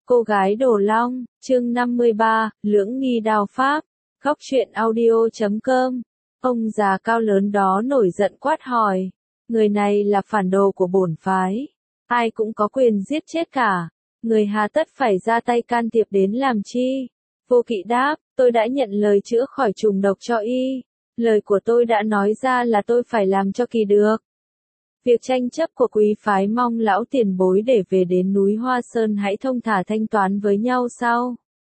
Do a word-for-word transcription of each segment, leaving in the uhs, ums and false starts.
Cô gái Đồ Long, chương năm mươi ba, Lưỡng nghi đao pháp, góc truyện audio chấm com. Ông già cao lớn đó nổi giận quát hỏi, người này là phản đồ của bổn phái, ai cũng có quyền giết chết cả, người hà tất phải ra tay can thiệp đến làm chi? Vô Kỵ đáp, tôi đã nhận lời chữa khỏi trùng độc cho y, lời của tôi đã nói ra là tôi phải làm cho kỳ được. Việc tranh chấp của quý phái mong lão tiền bối để về đến núi Hoa Sơn hãy thông thả thanh toán với nhau sau.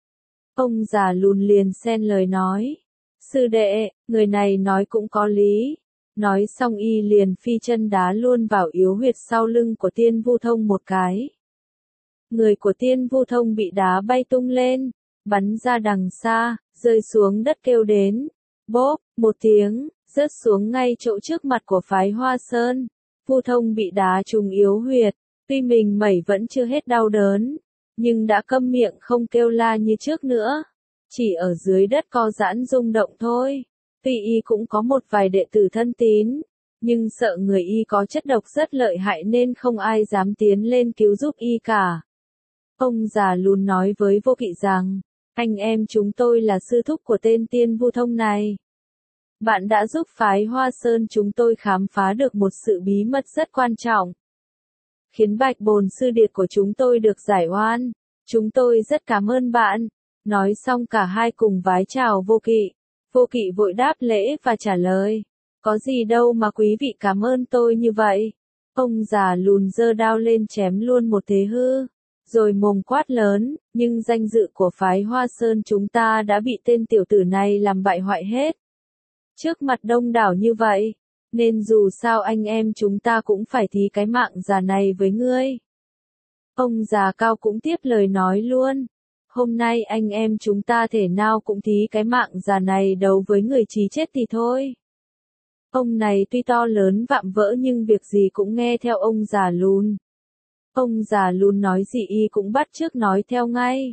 Ông già lùn liền xen lời nói, sư đệ, người này nói cũng có lý. Nói xong y liền phi chân đá luôn vào yếu huyệt sau lưng của Tiên Vu Thông một cái. Người của Tiên Vu Thông bị đá bay tung lên, bắn ra đằng xa, rơi xuống đất kêu đến. Bốp, một tiếng, rớt xuống ngay chỗ trước mặt của phái Hoa Sơn. Vu Thông bị đá trúng yếu huyệt, tuy mình mẩy vẫn chưa hết đau đớn, nhưng đã câm miệng không kêu la như trước nữa. Chỉ ở dưới đất co giãn rung động thôi. Tuy y cũng có một vài đệ tử thân tín, nhưng sợ người y có chất độc rất lợi hại nên không ai dám tiến lên cứu giúp y cả. Ông già lùn nói với Vô Kỵ rằng, anh em chúng tôi là sư thúc của tên Tiên Vu Thông này. Bạn đã giúp phái Hoa Sơn chúng tôi khám phá được một sự bí mật rất quan trọng, khiến Bạch Bồn sư điệt của chúng tôi được giải oan. Chúng tôi rất cảm ơn bạn. Nói xong cả hai cùng vái chào Vô Kỵ. Vô Kỵ vội đáp lễ và trả lời, có gì đâu mà quý vị cảm ơn tôi như vậy. Ông già lùn giơ đao lên chém luôn một thế hư, rồi mồm quát lớn, nhưng danh dự của phái Hoa Sơn chúng ta đã bị tên tiểu tử này làm bại hoại hết. Trước mặt đông đảo như vậy, nên dù sao anh em chúng ta cũng phải thí cái mạng già này với ngươi. Ông già cao cũng tiếp lời nói luôn, hôm nay anh em chúng ta thể nào cũng thí cái mạng già này đấu với người chí chết thì thôi. Ông này tuy to lớn vạm vỡ nhưng việc gì cũng nghe theo ông già lùn. Ông già lùn nói gì y cũng bắt chước nói theo ngay.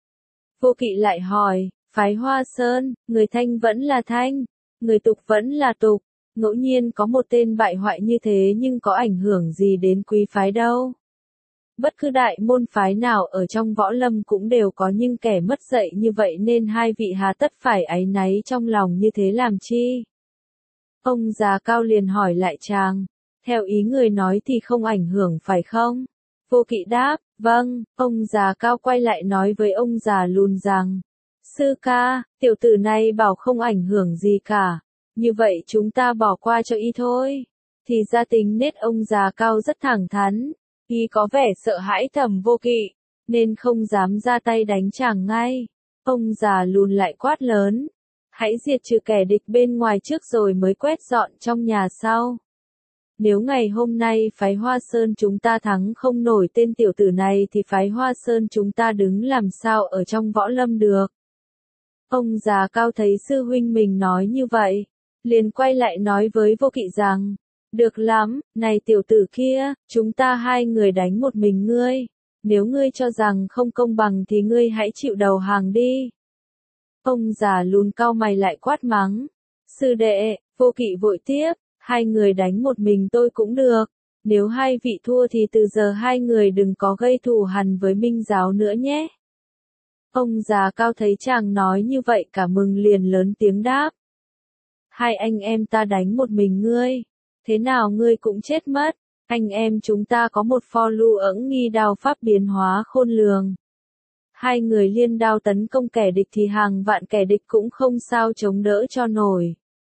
Vô Kỵ lại hỏi, phái Hoa Sơn, người thanh vẫn là thanh, người tục vẫn là tục, ngẫu nhiên có một tên bại hoại như thế nhưng có ảnh hưởng gì đến quý phái đâu. Bất cứ đại môn phái nào ở trong võ lâm cũng đều có những kẻ mất dạy như vậy nên hai vị hà tất phải áy náy trong lòng như thế làm chi? Ông già cao liền hỏi lại chàng, theo ý người nói thì không ảnh hưởng phải không? Vô Kỵ đáp, vâng. Ông già cao quay lại nói với ông già lùn rằng, sư ca, tiểu tử này bảo không ảnh hưởng gì cả, như vậy chúng ta bỏ qua cho y thôi. Thì ra tính nết ông già cao rất thẳng thắn, y có vẻ sợ hãi thầm Vô Kỵ, nên không dám ra tay đánh chàng ngay. Ông già lùn lại quát lớn, hãy diệt trừ kẻ địch bên ngoài trước rồi mới quét dọn trong nhà sau. Nếu ngày hôm nay phái Hoa Sơn chúng ta thắng không nổi tên tiểu tử này thì phái Hoa Sơn chúng ta đứng làm sao ở trong võ lâm được. Ông già cao thấy sư huynh mình nói như vậy, liền quay lại nói với Vô Kỵ rằng, được lắm, này tiểu tử kia, chúng ta hai người đánh một mình ngươi, nếu ngươi cho rằng không công bằng thì ngươi hãy chịu đầu hàng đi. Ông già lùn cau mày lại quát mắng, sư đệ. Vô Kỵ vội tiếp, hai người đánh một mình tôi cũng được, nếu hai vị thua thì từ giờ hai người đừng có gây thù hằn với Minh giáo nữa nhé. Ông già cao thấy chàng nói như vậy cả mừng liền lớn tiếng đáp, hai anh em ta đánh một mình ngươi, thế nào ngươi cũng chết mất. Anh em chúng ta có một pho lưu ẩn nghi đao pháp biến hóa khôn lường. Hai người liên đao tấn công kẻ địch thì hàng vạn kẻ địch cũng không sao chống đỡ cho nổi.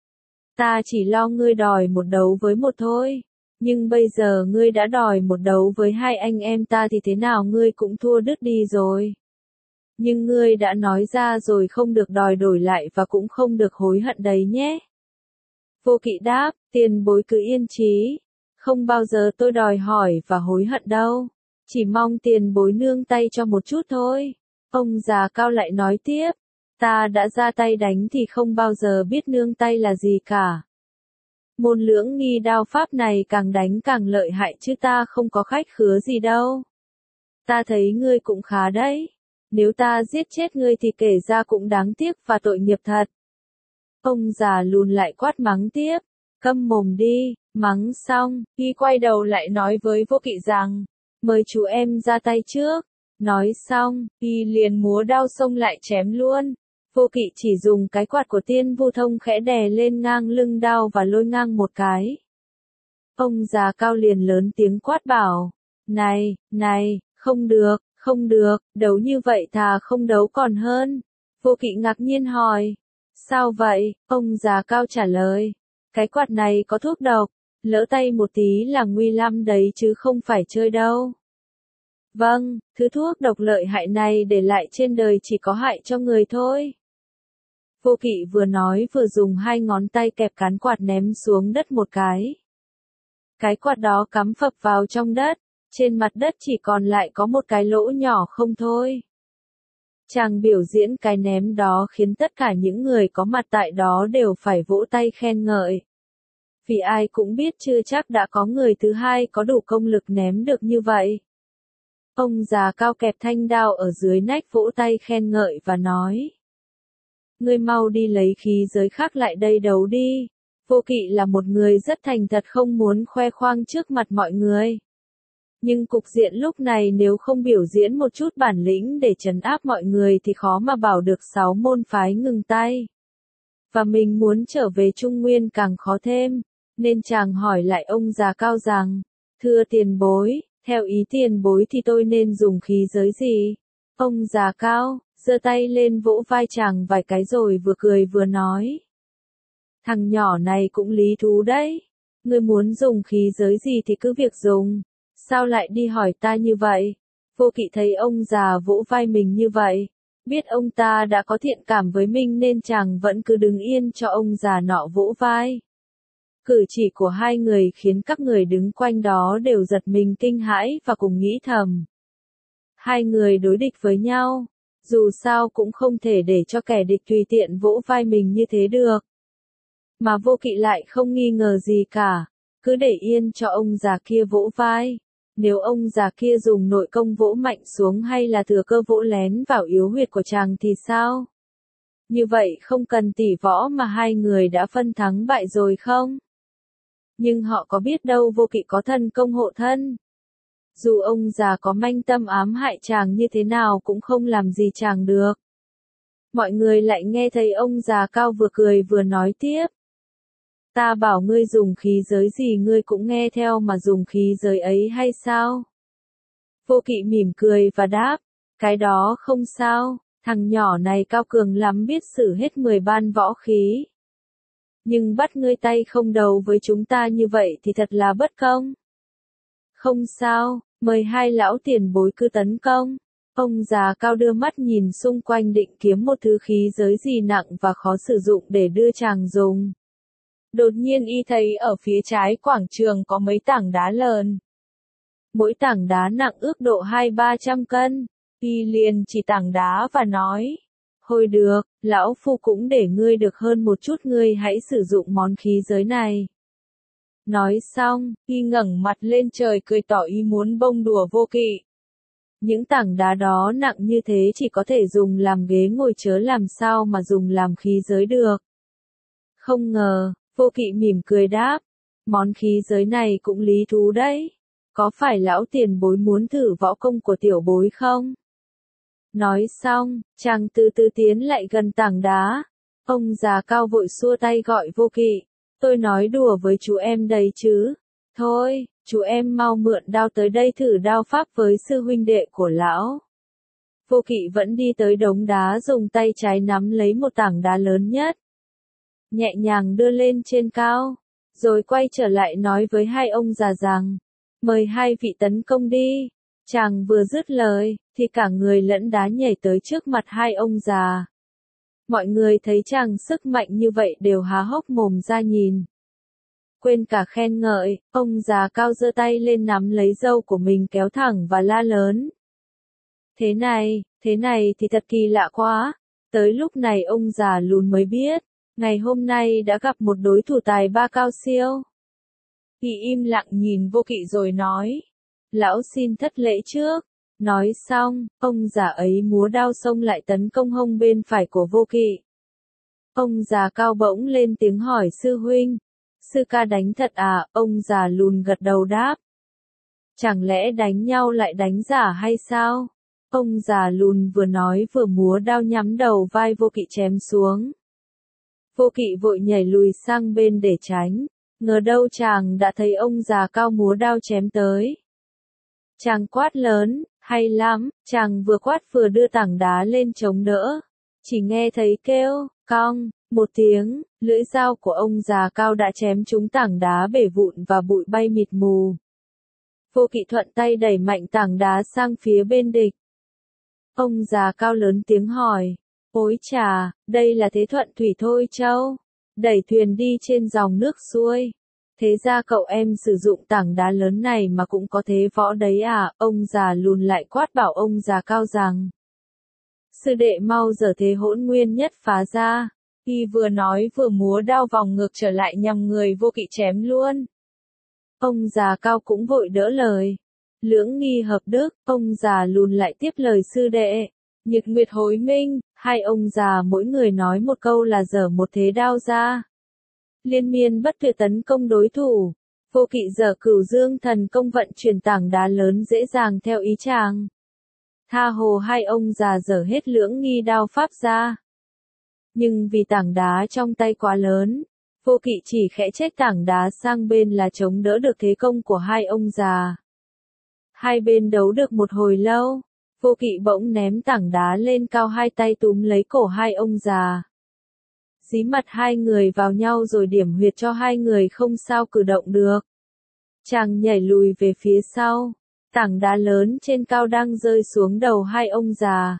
Ta chỉ lo ngươi đòi một đấu với một thôi, nhưng bây giờ ngươi đã đòi một đấu với hai anh em ta thì thế nào ngươi cũng thua đứt đi rồi. Nhưng ngươi đã nói ra rồi không được đòi đổi lại và cũng không được hối hận đấy nhé. Vô Kỵ đáp, tiền bối cứ yên chí, không bao giờ tôi đòi hỏi và hối hận đâu, chỉ mong tiền bối nương tay cho một chút thôi. Ông già cao lại nói tiếp, ta đã ra tay đánh thì không bao giờ biết nương tay là gì cả. Môn lưỡng nghi đao pháp này càng đánh càng lợi hại chứ ta không có khách khứa gì đâu. Ta thấy ngươi cũng khá đấy, nếu ta giết chết ngươi thì kể ra cũng đáng tiếc và tội nghiệp thật. Ông già lùn lại quát mắng tiếp, câm mồm đi. Mắng xong, y quay đầu lại nói với Vô Kỵ rằng, mời chú em ra tay trước. Nói xong, y liền múa đao xông lại chém luôn. Vô Kỵ chỉ dùng cái quạt của Tiên Vu Thông khẽ đè lên ngang lưng đao và lôi ngang một cái. Ông già cao liền lớn tiếng quát bảo, này, này, không được, không được, đấu như vậy thà không đấu còn hơn. Vô Kỵ ngạc nhiên hỏi, sao vậy? Ông già cao trả lời, cái quạt này có thuốc độc, lỡ tay một tí là nguy lắm đấy chứ không phải chơi đâu. Vâng, thứ thuốc độc lợi hại này để lại trên đời chỉ có hại cho người thôi. Vô Kỵ vừa nói vừa dùng hai ngón tay kẹp cán quạt ném xuống đất một cái. Cái quạt đó cắm phập vào trong đất, trên mặt đất chỉ còn lại có một cái lỗ nhỏ không thôi. Chàng biểu diễn cái ném đó khiến tất cả những người có mặt tại đó đều phải vỗ tay khen ngợi. Vì ai cũng biết chưa chắc đã có người thứ hai có đủ công lực ném được như vậy. Ông già cao kẹp thanh đao ở dưới nách vỗ tay khen ngợi và nói. Ngươi mau đi lấy khí giới khác lại đây đấu đi. Vô Kỵ là một người rất thành thật không muốn khoe khoang trước mặt mọi người. Nhưng cục diện lúc này nếu không biểu diễn một chút bản lĩnh để trấn áp mọi người thì khó mà bảo được sáu môn phái ngừng tay. Và mình muốn trở về Trung Nguyên càng khó thêm, nên chàng hỏi lại ông già cao rằng, thưa tiền bối, theo ý tiền bối thì tôi nên dùng khí giới gì? Ông già cao, giơ tay lên vỗ vai chàng vài cái rồi vừa cười vừa nói. Thằng nhỏ này cũng lý thú đấy. Ngươi muốn dùng khí giới gì thì cứ việc dùng. Sao lại đi hỏi ta như vậy? Vô Kỵ thấy ông già vỗ vai mình như vậy. Biết ông ta đã có thiện cảm với mình nên chàng vẫn cứ đứng yên cho ông già nọ vỗ vai. Cử chỉ của hai người khiến các người đứng quanh đó đều giật mình kinh hãi và cùng nghĩ thầm. Hai người đối địch với nhau. Dù sao cũng không thể để cho kẻ địch tùy tiện vỗ vai mình như thế được. Mà Vô Kỵ lại không nghi ngờ gì cả, cứ để yên cho ông già kia vỗ vai. Nếu ông già kia dùng nội công vỗ mạnh xuống hay là thừa cơ vỗ lén vào yếu huyệt của chàng thì sao? Như vậy không cần tỉ võ mà hai người đã phân thắng bại rồi không? Nhưng họ có biết đâu Vô Kỵ có thần công hộ thân. Dù ông già có manh tâm ám hại chàng như thế nào cũng không làm gì chàng được. Mọi người lại nghe thấy ông già cao vừa cười vừa nói tiếp. Ta bảo ngươi dùng khí giới gì ngươi cũng nghe theo mà dùng khí giới ấy hay sao? Vô Kỵ mỉm cười và đáp, cái đó không sao, thằng nhỏ này cao cường lắm biết sử hết mười ban võ khí. Nhưng bắt ngươi tay không đầu với chúng ta như vậy thì thật là bất công. Không sao, mời hai lão tiền bối cứ tấn công. Ông già cao đưa mắt nhìn xung quanh định kiếm một thứ khí giới gì nặng và khó sử dụng để đưa chàng dùng. Đột nhiên y thấy ở phía trái quảng trường có mấy tảng đá lớn. Mỗi tảng đá nặng ước độ hai ba trăm cân. Y liền chỉ tảng đá và nói. Thôi được, lão phu cũng để ngươi được hơn một chút ngươi hãy sử dụng món khí giới này. Nói xong, y ngẩng mặt lên trời cười tỏ ý muốn bông đùa Vô Kỵ. Những tảng đá đó nặng như thế chỉ có thể dùng làm ghế ngồi chớ làm sao mà dùng làm khí giới được. Không ngờ, Vô Kỵ mỉm cười đáp, món khí giới này cũng lý thú đấy. Có phải lão tiền bối muốn thử võ công của tiểu bối không? Nói xong, chàng từ từ tiến lại gần tảng đá. Ông già cao vội xua tay gọi Vô Kỵ. Tôi nói đùa với chú em đây chứ. Thôi, chú em mau mượn đao tới đây thử đao pháp với sư huynh đệ của lão. Vô Kỵ vẫn đi tới đống đá dùng tay trái nắm lấy một tảng đá lớn nhất. Nhẹ nhàng đưa lên trên cao. Rồi quay trở lại nói với hai ông già rằng. Mời hai vị tấn công đi. Chàng vừa dứt lời, thì cả người lẫn đá nhảy tới trước mặt hai ông già. Mọi người thấy chàng sức mạnh như vậy đều há hốc mồm ra nhìn. Quên cả khen ngợi, ông già cao giơ tay lên nắm lấy râu của mình kéo thẳng và la lớn. Thế này, thế này thì thật kỳ lạ quá. Tới lúc này ông già lùn mới biết, ngày hôm nay đã gặp một đối thủ tài ba cao siêu. Y im lặng nhìn Vô Kỵ rồi nói. Lão xin thất lễ trước. Nói xong, ông già ấy múa đao xông lại tấn công hông bên phải của Vô Kỵ. Ông già cao bỗng lên tiếng hỏi sư huynh. Sư ca đánh thật à? Ông già lùn gật đầu đáp. Chẳng lẽ đánh nhau lại đánh giả hay sao? Ông già lùn vừa nói vừa múa đao nhắm đầu vai Vô Kỵ chém xuống. Vô Kỵ vội nhảy lùi sang bên để tránh, ngờ đâu chàng đã thấy ông già cao múa đao chém tới. Chàng quát lớn, hay lắm, chàng vừa quát vừa đưa tảng đá lên chống đỡ. Chỉ nghe thấy kêu, cong, một tiếng, lưỡi dao của ông già cao đã chém trúng tảng đá bể vụn và bụi bay mịt mù. Vô Kỵ thuận tay đẩy mạnh tảng đá sang phía bên địch. Ông già cao lớn tiếng hỏi, ôi chà, đây là thế Thuận Thủy thôi Châu, đẩy thuyền đi trên dòng nước xuôi. Thế ra cậu em sử dụng tảng đá lớn này mà cũng có thế võ đấy à, ông già lùn lại quát bảo ông già cao rằng. Sư đệ mau giở thế hỗn nguyên nhất phá ra. Y vừa nói vừa múa đao vòng ngược trở lại nhằm người Vô Kỵ chém luôn. Ông già cao cũng vội đỡ lời. Lưỡng nghi hợp đức, ông già lùn lại tiếp lời sư đệ. Nhật nguyệt hối minh, hai ông già mỗi người nói một câu là giở một thế đao ra. Liên miên bất tuyệt tấn công đối thủ. Vô Kỵ giở Cửu Dương thần công vận chuyển tảng đá lớn dễ dàng theo ý chàng. Tha hồ hai ông già giở hết lưỡng nghi đao pháp ra. Nhưng vì tảng đá trong tay quá lớn, Vô Kỵ chỉ khẽ chếch tảng đá sang bên là chống đỡ được thế công của hai ông già. Hai bên đấu được một hồi lâu, Vô Kỵ bỗng ném tảng đá lên cao, hai tay túm lấy cổ hai ông già. Dí mặt hai người vào nhau rồi điểm huyệt cho hai người không sao cử động được. Chàng nhảy lùi về phía sau, tảng đá lớn trên cao đang rơi xuống đầu hai ông già.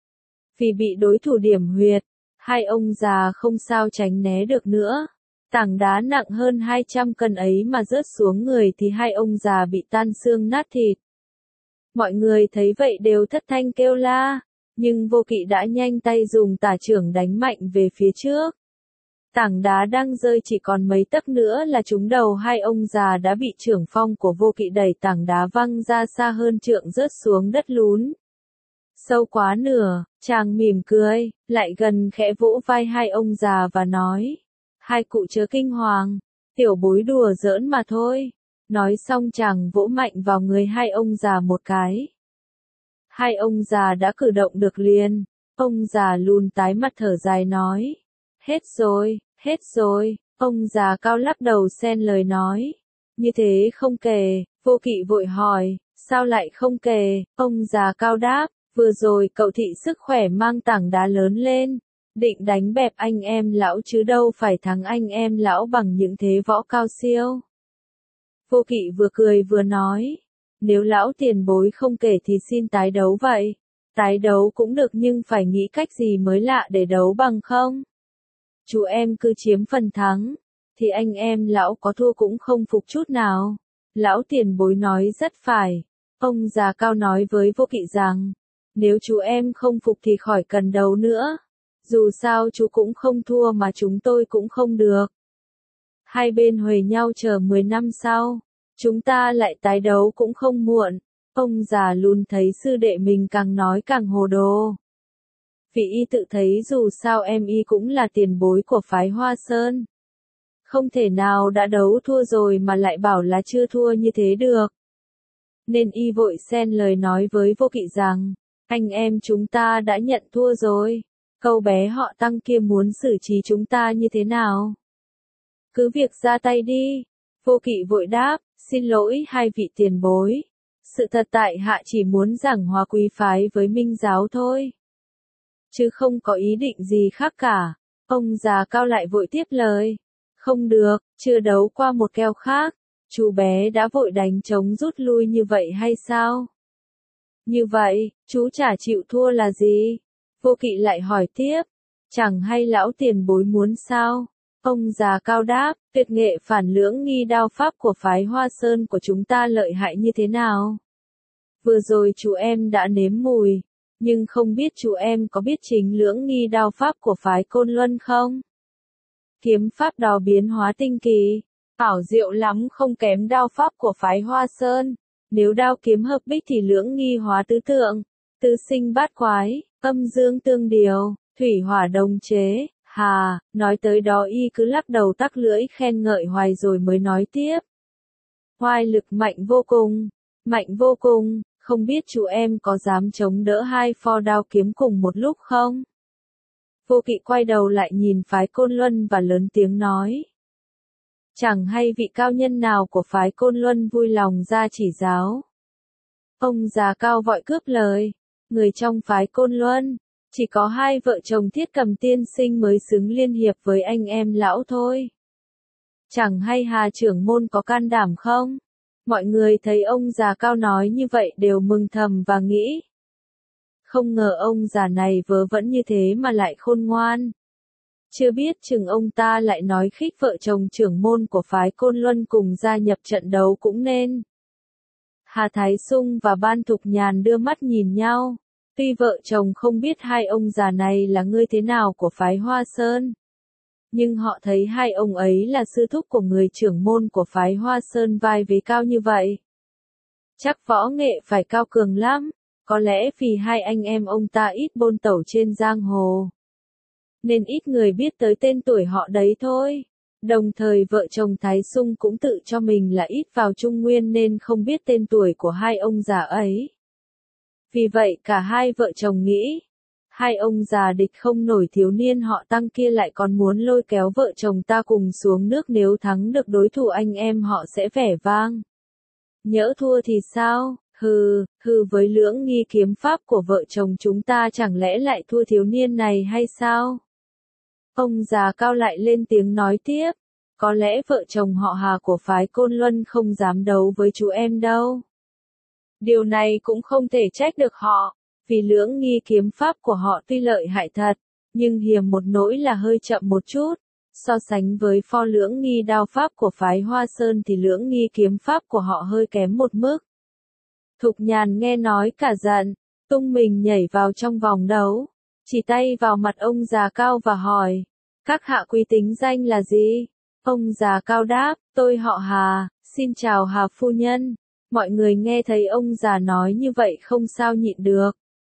Vì bị đối thủ điểm huyệt, hai ông già không sao tránh né được nữa. Tảng đá nặng hơn hai trăm cân ấy mà rớt xuống người thì hai ông già bị tan xương nát thịt. Mọi người thấy vậy đều thất thanh kêu la, nhưng Vô Kỵ đã nhanh tay dùng tả chưởng đánh mạnh về phía trước. Tảng đá đang rơi chỉ còn mấy tấc nữa là trúng đầu hai ông già đã bị chưởng phong của Vô Kỵ đẩy tảng đá văng ra xa hơn trượng rớt xuống đất lún. Sâu quá nửa, chàng mỉm cười, lại gần khẽ vỗ vai hai ông già và nói. Hai cụ chớ kinh hoàng, tiểu bối đùa giỡn mà thôi. Nói xong chàng vỗ mạnh vào người hai ông già một cái. Hai ông già đã cử động được liền. Ông già lùn tái mặt thở dài nói. Hết rồi, hết rồi. Ông già cao lắc đầu xen lời nói. Như thế không kể. Vô Kỵ vội hỏi, sao lại không kể? Ông già cao đáp, vừa rồi cậu thị sức khỏe mang tảng đá lớn lên. Định đánh bẹp anh em lão chứ đâu phải thắng anh em lão bằng những thế võ cao siêu. Vô Kỵ vừa cười vừa nói, nếu lão tiền bối không kể thì xin tái đấu vậy. Tái đấu cũng được nhưng phải nghĩ cách gì mới lạ để đấu bằng không? Chú em cứ chiếm phần thắng, thì anh em lão có thua cũng không phục chút nào. Lão tiền bối nói rất phải. Ông già cao nói với Vô Kỵ rằng, nếu chú em không phục thì khỏi cần đấu nữa. Dù sao chú cũng không thua mà chúng tôi cũng không được. Hai bên huề nhau chờ mười năm sau, chúng ta lại tái đấu cũng không muộn. Ông già lùn thấy sư đệ mình càng nói càng hồ đồ. Vì y tự thấy dù sao em y cũng là tiền bối của phái Hoa Sơn. Không thể nào đã đấu thua rồi mà lại bảo là chưa thua như thế được. Nên y vội xen lời nói với Vô Kỵ rằng, anh em chúng ta đã nhận thua rồi. Câu bé họ Tăng kia muốn xử trí chúng ta như thế nào? Cứ việc ra tay đi. Vô Kỵ vội đáp, xin lỗi hai vị tiền bối. Sự thật tại hạ chỉ muốn giảng hòa quý phái với Minh giáo thôi. Chứ không có ý định gì khác cả. Ông già cao lại vội tiếp lời. Không được, chưa đấu qua một keo khác. Chú bé đã vội đánh trống rút lui như vậy hay sao? Như vậy, chú chả chịu thua là gì? Vô Kỵ lại hỏi tiếp. Chẳng hay lão tiền bối muốn sao? Ông già cao đáp, tuyệt nghệ phản lưỡng nghi đao pháp của phái Hoa Sơn của chúng ta lợi hại như thế nào? Vừa rồi chú em đã nếm mùi, nhưng không biết chú em có biết chính lưỡng nghi đao pháp của phái Côn Luân không? Kiếm pháp đò biến hóa tinh kỳ, ảo diệu lắm không kém đao pháp của phái Hoa Sơn. Nếu đao kiếm hợp bích thì lưỡng nghi hóa tứ tượng, tứ sinh bát quái, âm dương tương điều, thủy hỏa đồng chế. Hà, nói tới đó y cứ lắc đầu tắc lưỡi khen ngợi hoài rồi mới nói tiếp. Hoài lực mạnh vô cùng, mạnh vô cùng, không biết chú em có dám chống đỡ hai pho đao kiếm cùng một lúc không? Vô Kỵ quay đầu lại nhìn phái Côn Luân và lớn tiếng nói. Chẳng hay vị cao nhân nào của phái Côn Luân vui lòng ra chỉ giáo. Ông già Cao vội cướp lời, người trong phái Côn Luân, chỉ có hai vợ chồng Thiết Cầm tiên sinh mới xứng liên hiệp với anh em lão thôi. Chẳng hay Hà trưởng môn có can đảm không? Mọi người thấy ông già Cao nói như vậy đều mừng thầm và nghĩ. Không ngờ ông già này vớ vẩn như thế mà lại khôn ngoan. Chưa biết chừng ông ta lại nói khích vợ chồng trưởng môn của phái Côn Luân cùng gia nhập trận đấu cũng nên. Hà Thái Sung và Ban Thục Nhàn đưa mắt nhìn nhau. Tuy vợ chồng không biết hai ông già này là người thế nào của phái Hoa Sơn. Nhưng họ thấy hai ông ấy là sư thúc của người trưởng môn của phái Hoa Sơn vai vế cao như vậy. Chắc võ nghệ phải cao cường lắm, có lẽ vì hai anh em ông ta ít bôn tẩu trên giang hồ. Nên ít người biết tới tên tuổi họ đấy thôi. Đồng thời vợ chồng Thái Sung cũng tự cho mình là ít vào Trung Nguyên nên không biết tên tuổi của hai ông già ấy. Vì vậy cả hai vợ chồng nghĩ, hai ông già địch không nổi thiếu niên họ Tăng kia lại còn muốn lôi kéo vợ chồng ta cùng xuống nước, nếu thắng được đối thủ anh em họ sẽ vẻ vang. Nhỡ thua thì sao? Hừ, hừ, với lưỡng nghi kiếm pháp của vợ chồng chúng ta chẳng lẽ lại thua thiếu niên này hay sao? Ông già Cao lại lên tiếng nói tiếp, có lẽ vợ chồng họ Hà của phái Côn Luân không dám đấu với chú em đâu. Điều này cũng không thể trách được họ, vì lưỡng nghi kiếm pháp của họ tuy lợi hại thật, nhưng hiềm một nỗi là hơi chậm một chút. So sánh với pho lưỡng nghi đao pháp của phái Hoa Sơn thì lưỡng nghi kiếm pháp của họ hơi kém một mức. Thục Nhàn nghe nói cả giận, tung mình nhảy vào trong vòng đấu, chỉ tay vào mặt ông già Cao và hỏi, các hạ quý tính danh là gì? Ông già Cao đáp, tôi họ Hà, xin chào Hà phu nhân. Mọi người nghe thấy ông già nói như vậy không sao nhịn được.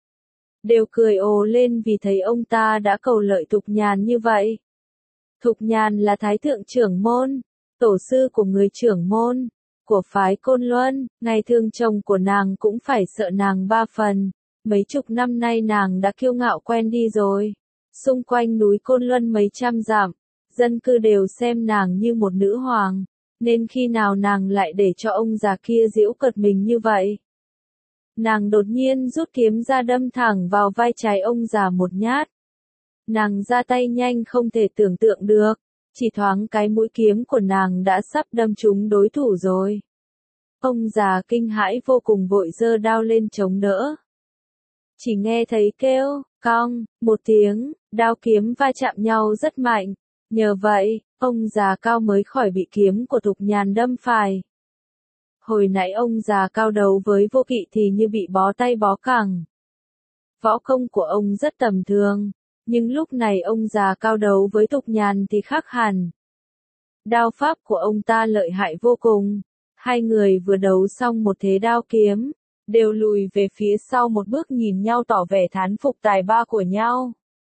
Đều cười ồ lên vì thấy ông ta đã cầu lợi Thục Nhàn như vậy. Thục Nhàn là thái thượng trưởng môn, tổ sư của người trưởng môn, của phái Côn Luân, ngày thường chồng của nàng cũng phải sợ nàng ba phần. Mấy chục năm nay nàng đã kiêu ngạo quen đi rồi. Xung quanh núi Côn Luân mấy trăm dặm, dân cư đều xem nàng như một nữ hoàng. Nên khi nào nàng lại để cho ông già kia giễu cợt mình như vậy? Nàng đột nhiên rút kiếm ra đâm thẳng vào vai trái ông già một nhát. Nàng ra tay nhanh không thể tưởng tượng được, chỉ thoáng cái mũi kiếm của nàng đã sắp đâm trúng đối thủ rồi. Ông già kinh hãi vô cùng vội giơ đao lên chống đỡ. Chỉ nghe thấy kêu, cong, một tiếng, đao kiếm va chạm nhau rất mạnh. Nhờ vậy, ông già Cao mới khỏi bị kiếm của Thục Nhàn đâm phải. Hồi nãy ông già Cao đấu với Vô Kỵ thì như bị bó tay bó cẳng. Võ công của ông rất tầm thường, nhưng lúc này ông già Cao đấu với Thục Nhàn thì khác hẳn. Đao pháp của ông ta lợi hại vô cùng. Hai người vừa đấu xong một thế đao kiếm, đều lùi về phía sau một bước nhìn nhau tỏ vẻ thán phục tài ba của nhau.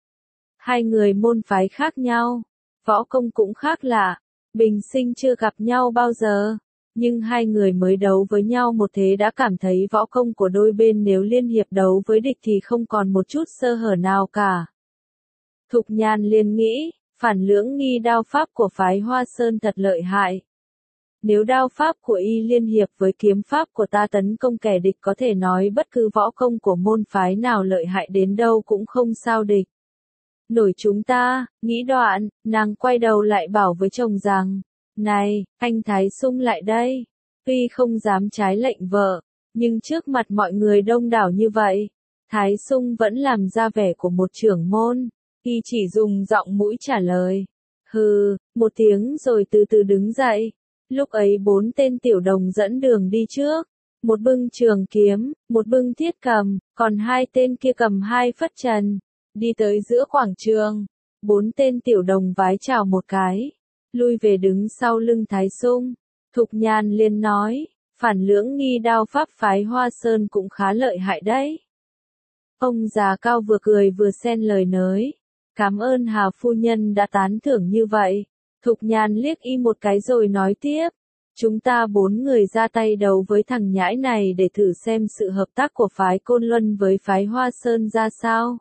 Hai người môn phái khác nhau, võ công cũng khác lạ, bình sinh chưa gặp nhau bao giờ, nhưng hai người mới đấu với nhau một thế đã cảm thấy võ công của đôi bên nếu liên hiệp đấu với địch thì không còn một chút sơ hở nào cả. Thục Nhàn liền nghĩ, phản lưỡng nghi đao pháp của phái Hoa Sơn thật lợi hại. Nếu đao pháp của y liên hiệp với kiếm pháp của ta tấn công kẻ địch có thể nói bất cứ võ công của môn phái nào lợi hại đến đâu cũng không sao địch. Nổi chúng ta, nghĩ đoạn, nàng quay đầu lại bảo với chồng rằng, này, anh Thái Sung lại đây. Tuy không dám trái lệnh vợ, nhưng trước mặt mọi người đông đảo như vậy, Thái Sung vẫn làm ra vẻ của một trưởng môn, y chỉ dùng giọng mũi trả lời. Hừ, một tiếng rồi từ từ đứng dậy. Lúc ấy bốn tên tiểu đồng dẫn đường đi trước, một bưng trường kiếm, một bưng thiết cầm, còn hai tên kia cầm hai phất trần, đi tới giữa quảng trường. Bốn tên tiểu đồng vái chào một cái, lui về đứng sau lưng Thái Sung. Thục Nhàn liền nói, phản lưỡng nghi đao pháp phái Hoa Sơn cũng khá lợi hại đấy. Ông già Cao vừa cười vừa xen lời nới, cảm ơn Hà phu nhân đã tán thưởng như vậy. Thục Nhàn liếc y một cái rồi nói tiếp, Chúng ta bốn người ra tay đấu với thằng nhãi này để thử xem sự hợp tác của phái Côn Luân với phái Hoa Sơn ra sao.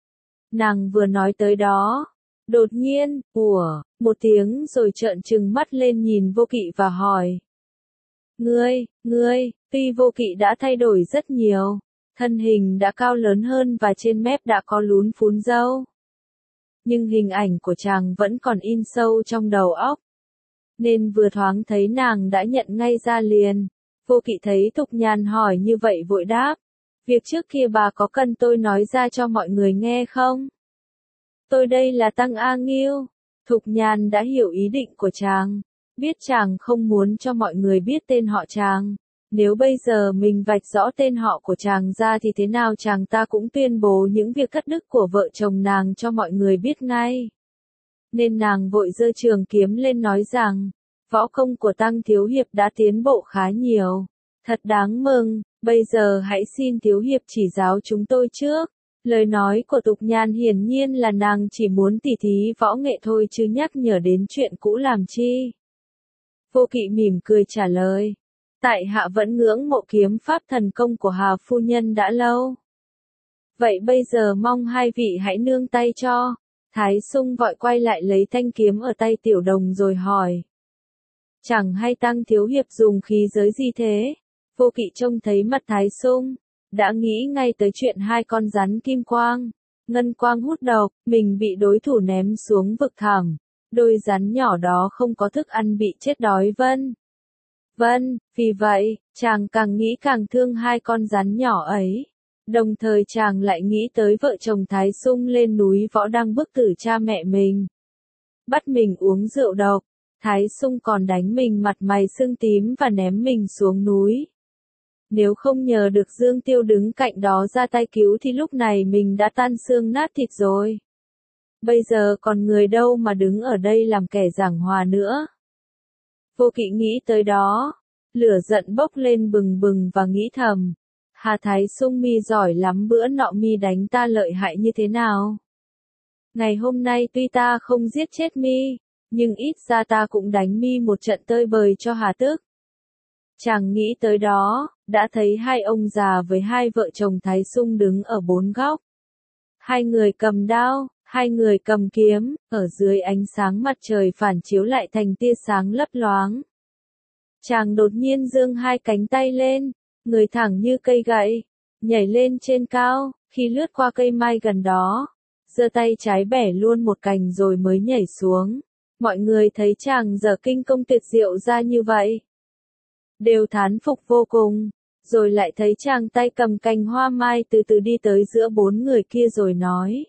Nàng vừa nói tới đó. Đột nhiên, ủa, một tiếng rồi trợn trừng mắt lên nhìn Vô Kỵ và hỏi. Ngươi, ngươi, tuy Vô Kỵ đã thay đổi rất nhiều, thân hình đã cao lớn hơn và trên mép đã có lún phún râu. Nhưng hình ảnh của chàng vẫn còn in sâu trong đầu óc. Nên vừa thoáng thấy nàng đã nhận ngay ra liền. Vô Kỵ thấy Thục Nhàn hỏi như vậy vội đáp. Việc trước kia bà có cần tôi nói ra cho mọi người nghe không? Tôi đây là Tăng A Nghiêu. Thục Nhàn đã hiểu ý định của chàng. Biết chàng không muốn cho mọi người biết tên họ chàng. Nếu bây giờ mình vạch rõ tên họ của chàng ra thì thế nào chàng ta cũng tuyên bố những việc cắt đứt của vợ chồng nàng cho mọi người biết ngay. Nên nàng vội giơ trường kiếm lên nói rằng, võ công của Tăng Thiếu Hiệp đã tiến bộ khá nhiều. Thật đáng mừng, bây giờ hãy xin Thiếu Hiệp chỉ giáo chúng tôi trước. Lời nói của Thục Nhàn hiển nhiên là nàng chỉ muốn tỉ thí võ nghệ thôi chứ nhắc nhở đến chuyện cũ làm chi. Vô Kỵ mỉm cười trả lời. Tại hạ vẫn ngưỡng mộ kiếm pháp thần công của Hà phu nhân đã lâu. Vậy bây giờ mong hai vị hãy nương tay cho. Thái Sung vội quay lại lấy thanh kiếm ở tay Tiểu Đồng rồi hỏi. Chẳng hay Tăng Thiếu Hiệp dùng khí giới gì thế? Vô Kỵ trông thấy mặt Thái Sung, đã nghĩ ngay tới chuyện hai con rắn kim quang, ngân quang hút độc, mình bị đối thủ ném xuống vực thẳm. Đôi rắn nhỏ đó không có thức ăn bị chết đói vân. Vân, vì vậy, chàng càng nghĩ càng thương hai con rắn nhỏ ấy. Đồng thời chàng lại nghĩ tới vợ chồng Thái Sung lên núi võ đang bức tử cha mẹ mình. Bắt mình uống rượu độc, Thái Sung còn đánh mình mặt mày sưng tím và ném mình xuống núi. Nếu không nhờ được Dương Tiêu đứng cạnh đó ra tay cứu thì lúc này mình đã tan xương nát thịt rồi. Bây giờ còn người đâu mà đứng ở đây làm kẻ giảng hòa nữa. Vô Kỵ nghĩ tới đó, lửa giận bốc lên bừng bừng và nghĩ thầm. Hà Thái Sung mi giỏi lắm, bữa nọ mi đánh ta lợi hại như thế nào? Ngày hôm nay tuy ta không giết chết mi, nhưng ít ra ta cũng đánh mi một trận tơi bời cho hà tức. Chàng nghĩ tới đó, đã thấy hai ông già với hai vợ chồng Thái Sung đứng ở bốn góc. Hai người cầm đao, hai người cầm kiếm, ở dưới ánh sáng mặt trời phản chiếu lại thành tia sáng lấp loáng. Chàng đột nhiên giương hai cánh tay lên, người thẳng như cây gậy, nhảy lên trên cao, khi lướt qua cây mai gần đó, giơ tay trái bẻ luôn một cành rồi mới nhảy xuống. Mọi người thấy chàng giở kinh công tuyệt diệu ra như vậy, đều thán phục vô cùng, rồi lại thấy chàng tay cầm cành hoa mai từ từ đi tới giữa bốn người kia rồi nói.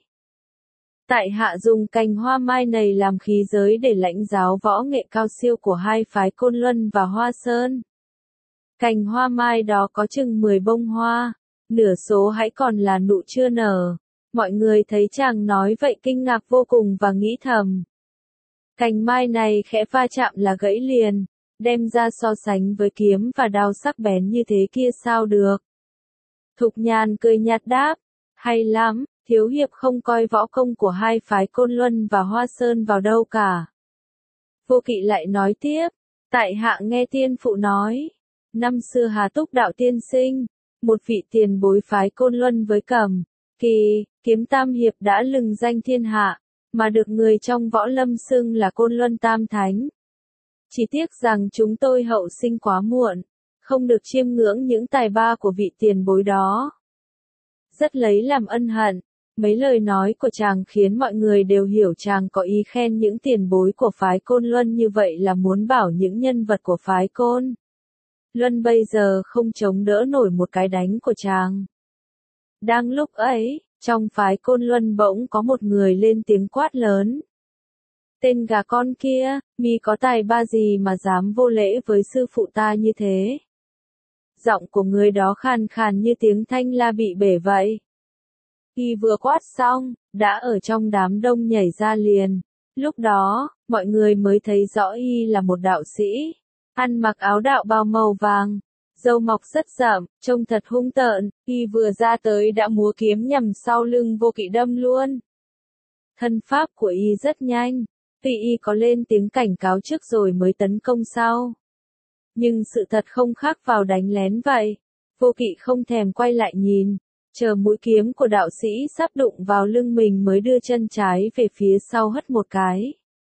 Tại hạ dùng cành hoa mai này làm khí giới để lãnh giáo võ nghệ cao siêu của hai phái Côn Luân và Hoa Sơn. Cành hoa mai đó có chừng mười bông hoa, nửa số hãy còn là nụ chưa nở. Mọi người thấy chàng nói vậy kinh ngạc vô cùng và nghĩ thầm. Cành mai này khẽ va chạm là gãy liền, đem ra so sánh với kiếm và đao sắc bén như thế kia sao được. Thục Nhàn cười nhạt đáp, hay lắm, Thiếu Hiệp không coi võ công của hai phái Côn Luân và Hoa Sơn vào đâu cả. Vô Kỵ lại nói tiếp, tại hạ nghe tiên phụ nói, năm xưa Hà Túc đạo tiên sinh, một vị tiền bối phái Côn Luân với Cẩm Kỳ, kiếm tam hiệp đã lừng danh thiên hạ, mà được người trong võ lâm xưng là Côn Luân Tam Thánh. Chỉ tiếc rằng chúng tôi hậu sinh quá muộn, không được chiêm ngưỡng những tài ba của vị tiền bối đó. Rất lấy làm ân hận, mấy lời nói của chàng khiến mọi người đều hiểu chàng có ý khen những tiền bối của phái Côn Luân như vậy là muốn bảo những nhân vật của phái Côn Luân bây giờ không chống đỡ nổi một cái đánh của chàng. Đang lúc ấy, trong phái Côn Luân bỗng có một người lên tiếng quát lớn. Tên gà con kia, mi có tài ba gì mà dám vô lễ với sư phụ ta như thế? Giọng của người đó khàn khàn như tiếng thanh la bị bể vậy. Y vừa quát xong, đã ở trong đám đông nhảy ra liền. Lúc đó, mọi người mới thấy rõ Y là một đạo sĩ, ăn mặc áo đạo bào màu vàng, râu mọc rất rậm, trông thật hung tợn. Y vừa ra tới đã múa kiếm nhằm sau lưng Vô Kỵ đâm luôn. Thân pháp của Y rất nhanh, tuy Y có lên tiếng cảnh cáo trước rồi mới tấn công sau. Nhưng sự thật không khác vào đánh lén vậy. Vô Kỵ không thèm quay lại nhìn, chờ mũi kiếm của đạo sĩ sắp đụng vào lưng mình mới đưa chân trái về phía sau hất một cái.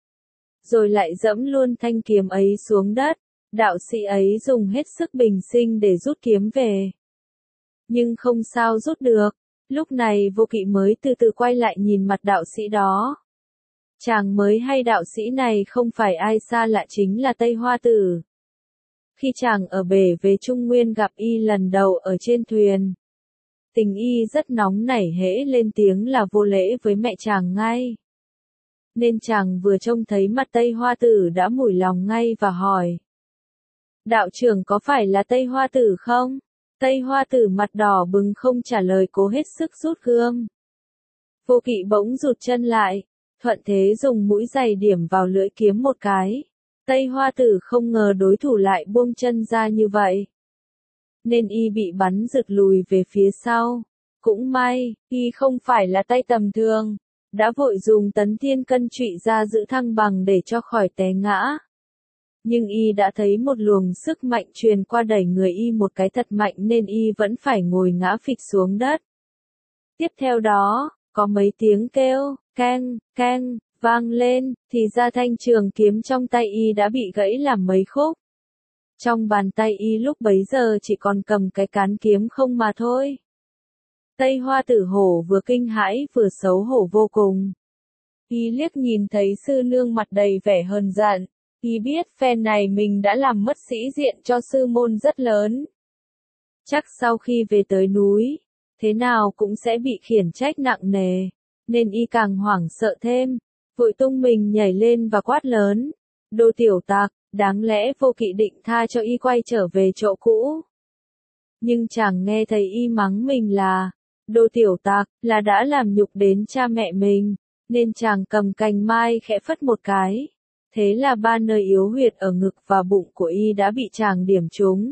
Rồi lại dẫm luôn thanh kiếm ấy xuống đất, đạo sĩ ấy dùng hết sức bình sinh để rút kiếm về. Nhưng không sao rút được, lúc này Vô Kỵ mới từ từ quay lại nhìn mặt đạo sĩ đó. Chàng mới hay đạo sĩ này không phải ai xa lạ chính là Tây Hoa Tử. Khi chàng ở bể về Trung Nguyên gặp y lần đầu ở trên thuyền, tình y rất nóng nảy, hễ lên tiếng là vô lễ với mẹ chàng ngay. Nên chàng vừa trông thấy mặt Tây Hoa Tử đã mủi lòng ngay và hỏi: đạo trưởng có phải là Tây Hoa Tử không? Tây Hoa Tử mặt đỏ bừng không trả lời, cố hết sức rút gươm. Vô Kỵ bỗng rụt chân lại, thuận thế dùng mũi giày điểm vào lưỡi kiếm một cái. Tây Hoa Tử không ngờ đối thủ lại buông chân ra như vậy, nên y bị bắn giật lùi về phía sau. Cũng may, y không phải là tay tầm thường, đã vội dùng tấn thiên cân trụy ra giữ thăng bằng để cho khỏi té ngã. Nhưng y đã thấy một luồng sức mạnh truyền qua đẩy người y một cái thật mạnh nên y vẫn phải ngồi ngã phịch xuống đất. Tiếp theo đó, có mấy tiếng kêu, keng, keng, vang lên, thì ra thanh trường kiếm trong tay y đã bị gãy làm mấy khúc. Trong bàn tay y lúc bấy giờ chỉ còn cầm cái cán kiếm không mà thôi. Tây Hoa Tử hổ vừa kinh hãi vừa xấu hổ vô cùng. Y liếc nhìn thấy sư nương mặt đầy vẻ hờn giận, y biết phen này mình đã làm mất sĩ diện cho sư môn rất lớn. Chắc sau khi về tới núi, thế nào cũng sẽ bị khiển trách nặng nề, nên y càng hoảng sợ thêm, vội tung mình nhảy lên và quát lớn: đồ tiểu tặc, đáng lẽ Vô Kỵ định tha cho y quay trở về chỗ cũ. Nhưng chàng nghe thấy y mắng mình là đồ tiểu tặc, là đã làm nhục đến cha mẹ mình, nên chàng cầm cành mai khẽ phất một cái. Thế là ba nơi yếu huyệt ở ngực và bụng của y đã bị chàng điểm trúng.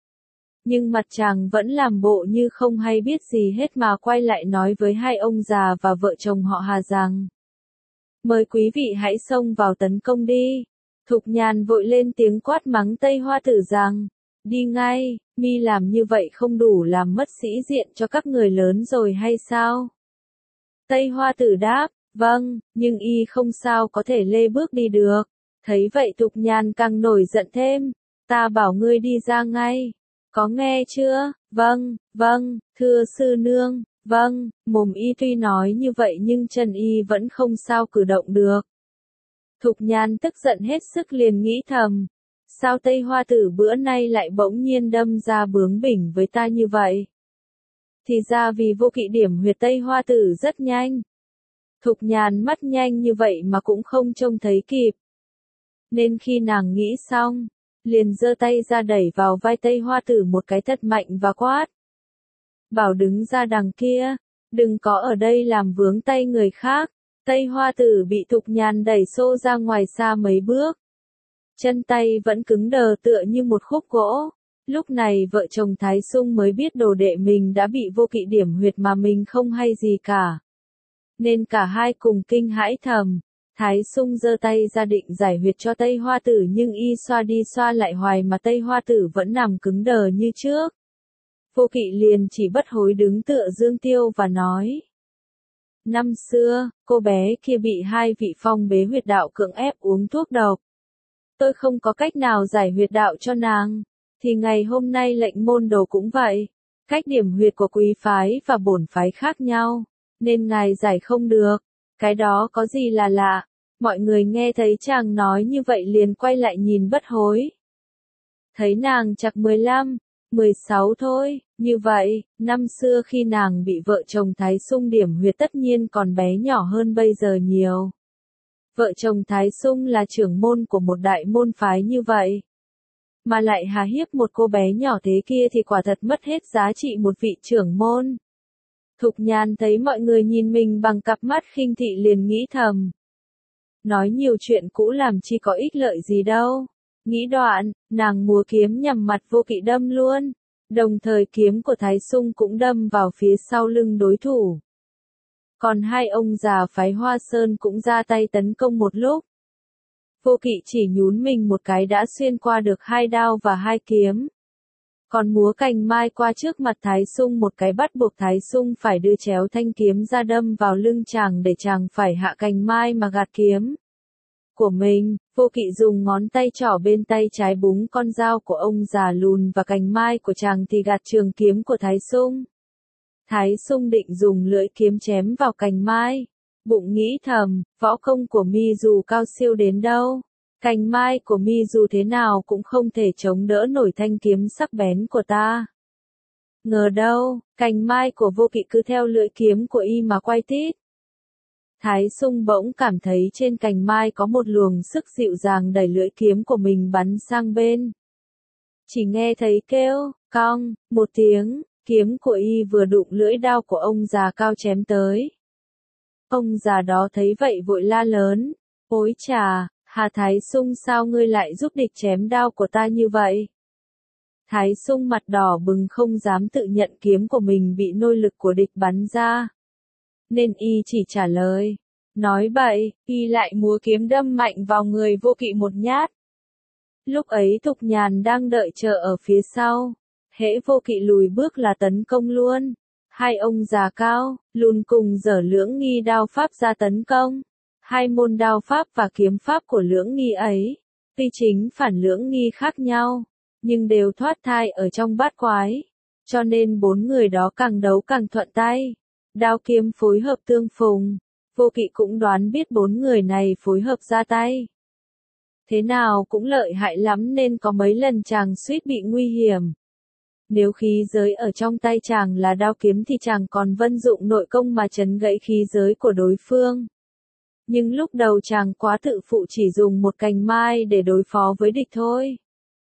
Nhưng mặt chàng vẫn làm bộ như không hay biết gì hết mà quay lại nói với hai ông già và vợ chồng họ Hà rằng: mời quý vị hãy xông vào tấn công đi. Thục Nhàn vội lên tiếng quát mắng Tây Hoa Tử rằng: đi ngay, mi làm như vậy không đủ làm mất sĩ diện cho các người lớn rồi hay sao? Tây Hoa Tử đáp: vâng, nhưng y không sao có thể lê bước đi được. Thấy vậy Thục Nhàn càng nổi giận thêm: ta bảo ngươi đi ra ngay, có nghe chưa? Vâng, vâng, thưa sư nương, vâng. Mồm y tuy nói như vậy nhưng chân y vẫn không sao cử động được. Thục Nhàn tức giận hết sức liền nghĩ thầm: sao Tây Hoa Tử bữa nay lại bỗng nhiên đâm ra bướng bỉnh với ta như vậy? Thì ra vì Vô Kỵ điểm huyệt Tây Hoa Tử rất nhanh. Thục Nhàn mắt nhanh như vậy mà cũng không trông thấy kịp. Nên khi nàng nghĩ xong, liền giơ tay ra đẩy vào vai Tây Hoa Tử một cái thật mạnh và quát: bảo đứng ra đằng kia, đừng có ở đây làm vướng tay người khác. Tây Hoa Tử bị Thục Nhàn đẩy xô ra ngoài xa mấy bước. Chân tay vẫn cứng đờ tựa như một khúc gỗ. Lúc này vợ chồng Thái Sung mới biết đồ đệ mình đã bị Vô Kỵ điểm huyệt mà mình không hay gì cả. Nên cả hai cùng kinh hãi thầm. Thái Sung giơ tay ra định giải huyệt cho Tây Hoa Tử nhưng y xoa đi xoa lại hoài mà Tây Hoa Tử vẫn nằm cứng đờ như trước. Vô Kỵ liền chỉ bất hối đứng tựa dương tiêu và nói: năm xưa, cô bé kia bị hai vị phong bế huyệt đạo cưỡng ép uống thuốc độc. Tôi không có cách nào giải huyệt đạo cho nàng, thì ngày hôm nay lệnh môn đồ cũng vậy. Cách điểm huyệt của quý phái và bổn phái khác nhau, nên ngài giải không được. Cái đó có gì là lạ? Mọi người nghe thấy chàng nói như vậy liền quay lại nhìn bất hối. Thấy nàng chạc mười lăm, mười sáu thôi, như vậy, năm xưa khi nàng bị vợ chồng Thái Sung điểm huyệt tất nhiên còn bé nhỏ hơn bây giờ nhiều. Vợ chồng Thái Sung là trưởng môn của một đại môn phái như vậy, mà lại hà hiếp một cô bé nhỏ thế kia thì quả thật mất hết giá trị một vị trưởng môn. Thục Nhàn thấy mọi người nhìn mình bằng cặp mắt khinh thị liền nghĩ thầm: nói nhiều chuyện cũ làm chi có ích lợi gì đâu. Nghĩ đoạn, nàng múa kiếm nhằm mặt Vô Kỵ đâm luôn. Đồng thời kiếm của Thái Sung cũng đâm vào phía sau lưng đối thủ. Còn hai ông già phái Hoa Sơn cũng ra tay tấn công một lúc. Vô Kỵ chỉ nhún mình một cái đã xuyên qua được hai đao và hai kiếm. Còn múa cành mai qua trước mặt Thái Sung một cái bắt buộc Thái Sung phải đưa chéo thanh kiếm ra đâm vào lưng chàng để chàng phải hạ cành mai mà gạt kiếm của mình. Vô Kỵ dùng ngón tay trỏ bên tay trái búng con dao của ông già lùn và cành mai của chàng thì gạt trường kiếm của Thái Sung. Thái Sung định dùng lưỡi kiếm chém vào cành mai, bụng nghĩ thầm, võ công của mi dù cao siêu đến đâu, cành mai của mi dù thế nào cũng không thể chống đỡ nổi thanh kiếm sắc bén của ta. Ngờ đâu, cành mai của Vô Kỵ cứ theo lưỡi kiếm của y mà quay tít. Thái Sung bỗng cảm thấy trên cành mai có một luồng sức dịu dàng đẩy lưỡi kiếm của mình bắn sang bên. Chỉ nghe thấy kêu, cong, một tiếng, kiếm của y vừa đụng lưỡi đao của ông già cao chém tới. Ông già đó thấy vậy vội la lớn, ôi chà, Hà Thái Sung sao ngươi lại giúp địch chém đao của ta như vậy? Thái Sung mặt đỏ bừng không dám tự nhận kiếm của mình bị nôi lực của địch bắn ra. Nên y chỉ trả lời, nói bậy, y lại múa kiếm đâm mạnh vào người Vô Kỵ một nhát. Lúc ấy Thục Nhàn đang đợi chờ ở phía sau, hễ Vô Kỵ lùi bước là tấn công luôn. Hai ông già cao, lùn cùng giở lưỡng nghi đao pháp ra tấn công. Hai môn đao pháp và kiếm pháp của lưỡng nghi ấy, tuy chính phản lưỡng nghi khác nhau, nhưng đều thoát thai ở trong bát quái. Cho nên bốn người đó càng đấu càng thuận tay. Đao kiếm phối hợp tương phùng. Vô Kỵ cũng đoán biết bốn người này phối hợp ra tay thế nào cũng lợi hại lắm nên có mấy lần chàng suýt bị nguy hiểm. Nếu khí giới ở trong tay chàng là đao kiếm thì chàng còn vận dụng nội công mà chấn gãy khí giới của đối phương. Nhưng lúc đầu chàng quá tự phụ chỉ dùng một cành mai để đối phó với địch thôi.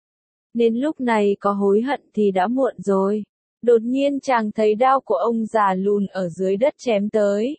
Nên lúc này có hối hận thì đã muộn rồi. Đột nhiên chàng thấy đao của ông già lùn ở dưới đất chém tới.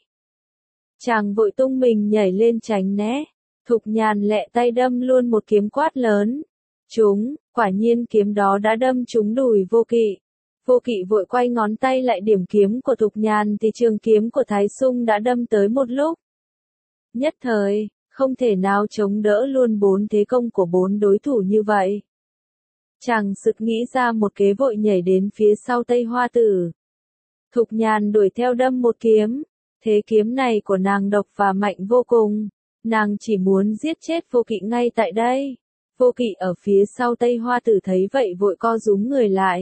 Chàng vội tung mình nhảy lên tránh né. Thục Nhàn lẹ tay đâm luôn một kiếm quát lớn. Trúng, quả nhiên kiếm đó đã đâm trúng đùi Vô Kỵ. Vô Kỵ vội quay ngón tay lại điểm kiếm của Thục Nhàn thì trường kiếm của Thái Sung đã đâm tới một lúc. Nhất thời, không thể nào chống đỡ luôn bốn thế công của bốn đối thủ như vậy. Chàng sực nghĩ ra một kế vội nhảy đến phía sau Tây Hoa Tử. Thục Nhàn đuổi theo đâm một kiếm. Thế kiếm này của nàng độc và mạnh vô cùng. Nàng chỉ muốn giết chết Vô Kỵ ngay tại đây. Vô Kỵ ở phía sau Tây Hoa Tử thấy vậy vội co rúm người lại.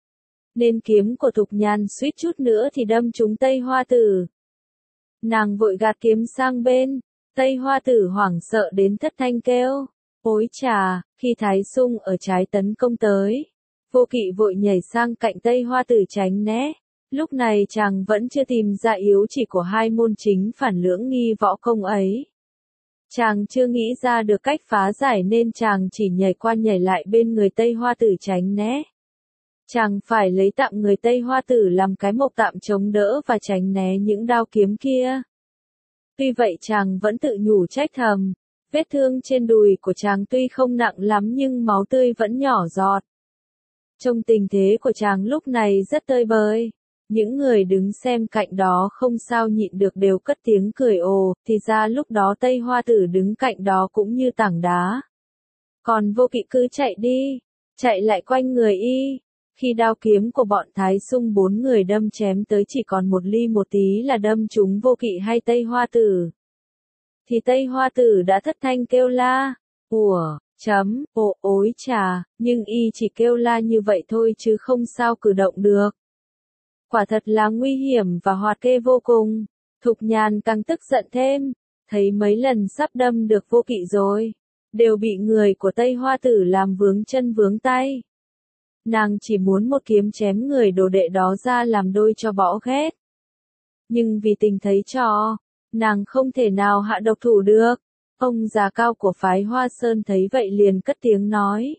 Nên kiếm của Thục Nhàn suýt chút nữa thì đâm trúng Tây Hoa Tử. Nàng vội gạt kiếm sang bên. Tây Hoa Tử hoảng sợ đến thất thanh kêu. Ôi chà, khi Thái Sung ở trái tấn công tới. Vô Kỵ vội nhảy sang cạnh Tây Hoa Tử tránh né. Lúc này chàng vẫn chưa tìm ra yếu chỉ của hai môn chính phản lưỡng nghi võ công ấy. Chàng chưa nghĩ ra được cách phá giải nên chàng chỉ nhảy qua nhảy lại bên người Tây Hoa Tử tránh né. Chàng phải lấy tạm người Tây Hoa Tử làm cái mộc tạm chống đỡ và tránh né những đao kiếm kia. Tuy vậy chàng vẫn tự nhủ trách thầm. Vết thương trên đùi của chàng tuy không nặng lắm nhưng máu tươi vẫn nhỏ giọt. Trong tình thế của chàng lúc này rất tơi bời. Những người đứng xem cạnh đó không sao nhịn được đều cất tiếng cười ồ, thì ra lúc đó Tây Hoa Tử đứng cạnh đó cũng như tảng đá. Còn Vô Kỵ cứ chạy đi, chạy lại quanh người y. Khi đao kiếm của bọn Thái Sung bốn người đâm chém tới chỉ còn một ly một tí là đâm trúng Vô Kỵ hay Tây Hoa Tử. Thì Tây Hoa Tử đã thất thanh kêu la, ủa, chấm, ồ, ối chà, nhưng y chỉ kêu la như vậy thôi chứ không sao cử động được. Quả thật là nguy hiểm và hoạt kê vô cùng. Thục Nhàn càng tức giận thêm, thấy mấy lần sắp đâm được Vô Kỵ rồi, đều bị người của Tây Hoa Tử làm vướng chân vướng tay. Nàng chỉ muốn một kiếm chém người đồ đệ đó ra làm đôi cho bỏ ghét. Nhưng vì tình thấy cho, nàng không thể nào hạ độc thủ được. Ông già cao của phái Hoa Sơn thấy vậy liền cất tiếng nói.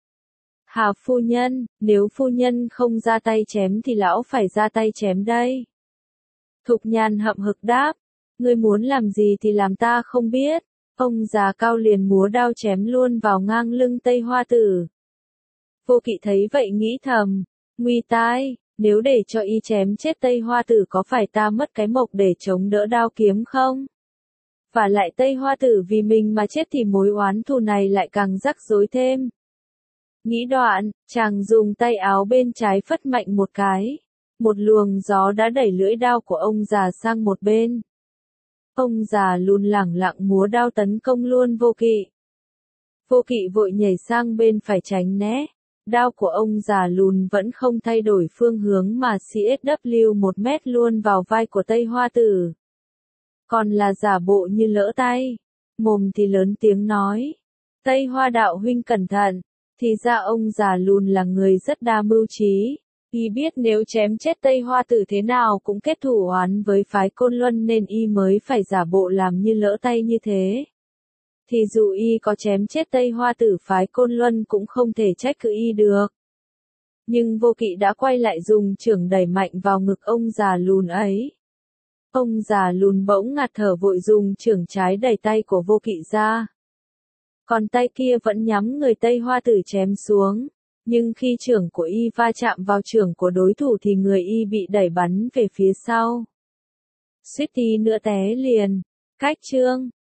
Hà phu nhân, nếu phu nhân không ra tay chém thì lão phải ra tay chém đây. Thục Nhàn hậm hực đáp, ngươi muốn làm gì thì làm ta không biết. Ông già cao liền múa đao chém luôn vào ngang lưng Tây Hoa Tử. Vô Kỵ thấy vậy nghĩ thầm, nguy tai, nếu để cho y chém chết Tây Hoa Tử có phải ta mất cái mộc để chống đỡ đao kiếm không? Và lại Tây Hoa Tử vì mình mà chết thì mối oán thù này lại càng rắc rối thêm. Nghĩ đoạn, chàng dùng tay áo bên trái phất mạnh một cái. Một luồng gió đã đẩy lưỡi đao của ông già sang một bên. Ông già lùn lẳng lặng múa đao tấn công luôn Vô Kỵ. Vô Kỵ vội nhảy sang bên phải tránh né. Đao của ông già lùn vẫn không thay đổi phương hướng mà xê ét vê một mét luôn vào vai của Tây Hoa Tử. Còn là giả bộ như lỡ tay. Mồm thì lớn tiếng nói. Tây Hoa đạo huynh cẩn thận. Thì ra ông già lùn là người rất đa mưu trí. Y biết nếu chém chết Tây Hoa Tử thế nào cũng kết thù oán với phái Côn Luân nên y mới phải giả bộ làm như lỡ tay như thế. Thì dù y có chém chết Tây Hoa Tử phái Côn Luân cũng không thể trách cứ y được. Nhưng Vô Kỵ đã quay lại dùng chưởng đẩy mạnh vào ngực ông già lùn ấy. Ông già lùn bỗng ngạt thở vội dùng chưởng trái đẩy tay của Vô Kỵ ra. Còn tay kia vẫn nhắm người Tây Hoa Tử chém xuống. Nhưng khi chưởng của y va chạm vào chưởng của đối thủ thì người y bị đẩy bắn về phía sau. Suýt tí nữa té liền. Cách chương